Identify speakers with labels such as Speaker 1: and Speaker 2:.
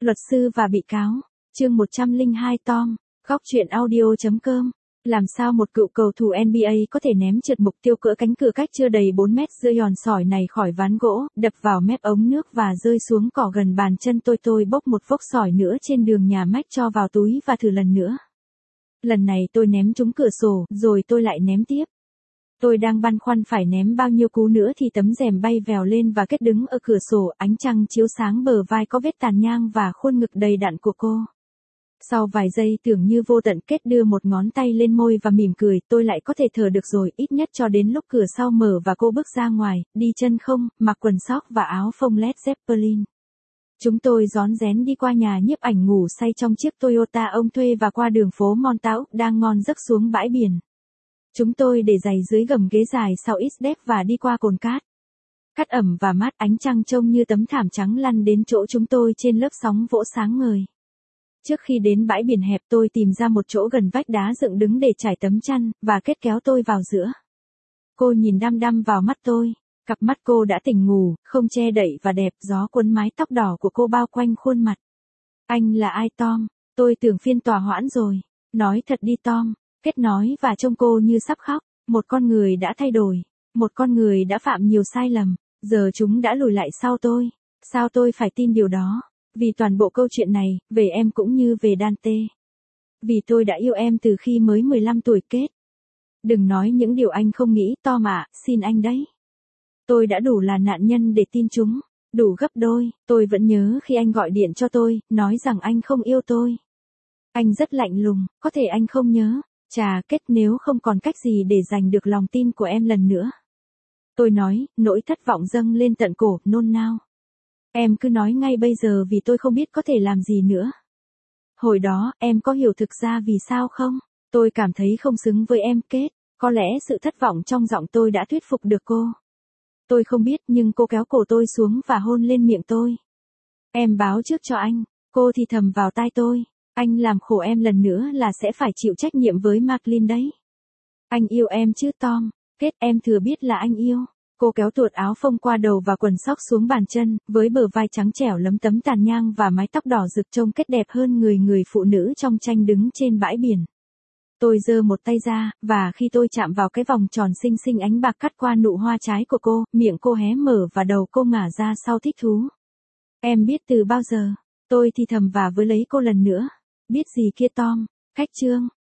Speaker 1: Luật sư và bị cáo. Chương 102 Tom. Góc truyện audio.com. Làm sao một cựu cầu thủ NBA có thể ném trượt mục tiêu cỡ cánh cửa cách chưa đầy 4 mét rơi giòn sỏi này khỏi ván gỗ, đập vào mép ống nước và rơi xuống cỏ gần bàn chân tôi bốc một vốc sỏi nữa trên đường nhà Mách cho vào túi và thử lần nữa. Lần này tôi ném trúng cửa sổ, rồi tôi lại ném tiếp. Tôi đang băn khoăn phải ném bao nhiêu cú nữa thì tấm rèm bay vèo lên và Kết đứng ở cửa sổ, ánh trăng chiếu sáng bờ vai có vết tàn nhang và khuôn ngực đầy đặn của cô. Sau vài giây tưởng như vô tận, Kết đưa một ngón tay lên môi và mỉm cười, tôi lại có thể thở được rồi, ít nhất cho đến lúc cửa sau mở và cô bước ra ngoài, đi chân không, mặc quần sóc và áo phông Led Zeppelin. Chúng tôi rón rén đi qua nhà nhiếp ảnh ngủ say trong chiếc Toyota ông thuê và qua đường phố Montauk đang ngon giấc xuống bãi biển. Chúng tôi để giày dưới gầm ghế dài sau ít đép và đi qua cồn cát. Cát ẩm và mát, ánh trăng trông như tấm thảm trắng lăn đến chỗ chúng tôi trên lớp sóng vỗ sáng ngời. Trước khi đến bãi biển hẹp tôi tìm ra một chỗ gần vách đá dựng đứng để trải tấm chăn, và Kết kéo tôi vào giữa. Cô nhìn đăm đăm vào mắt tôi. Cặp mắt cô đã tỉnh ngủ, không che đậy và đẹp, gió cuốn mái tóc đỏ của cô bao quanh khuôn mặt. Anh là ai Tom? Tôi tưởng phiên tòa hoãn rồi. Nói thật đi Tom. Kết nói và trông cô như sắp khóc. Một con người đã thay đổi. Một con người đã phạm nhiều sai lầm. Giờ chúng đã lùi lại sau tôi. Sao tôi phải tin điều đó? Vì toàn bộ câu chuyện này, về em cũng như về Dante. Vì tôi đã yêu em từ khi mới 15 tuổi Kết. Đừng nói những điều anh không nghĩ Tom ạ, xin anh đấy. Tôi đã đủ là nạn nhân để tin chúng. Đủ gấp đôi. Tôi vẫn nhớ khi anh gọi điện cho tôi, nói rằng anh không yêu tôi. Anh rất lạnh lùng, có thể anh không nhớ. Chà Kết, nếu không còn cách gì để giành được lòng tin của em lần nữa. Tôi nói, nỗi thất vọng dâng lên tận cổ, nôn nao. Em cứ nói ngay bây giờ vì tôi không biết có thể làm gì nữa. Hồi đó, em có hiểu thực ra vì sao không? Tôi cảm thấy không xứng với em Kết. Có lẽ sự thất vọng trong giọng tôi đã thuyết phục được cô. Tôi không biết nhưng cô kéo cổ tôi xuống và hôn lên miệng tôi. Em báo trước cho anh. Cô thì thầm vào tai tôi. Anh làm khổ em lần nữa là sẽ phải chịu trách nhiệm với Marklin đấy. Anh yêu em chứ Tom? Kết, em thừa biết là anh yêu. Cô kéo tuột áo phông qua đầu và quần sóc xuống bàn chân, với bờ vai trắng trẻo lấm tấm tàn nhang và mái tóc đỏ rực trông Kết đẹp hơn người phụ nữ trong tranh đứng trên bãi biển. Tôi giơ một tay ra, và khi tôi chạm vào cái vòng tròn xinh xinh ánh bạc cắt qua nụ hoa trái của cô, miệng cô hé mở và đầu cô ngả ra sau thích thú. Em biết từ bao giờ? Tôi thì thầm và với lấy cô lần nữa. Biết gì kia Tom? Cách chương.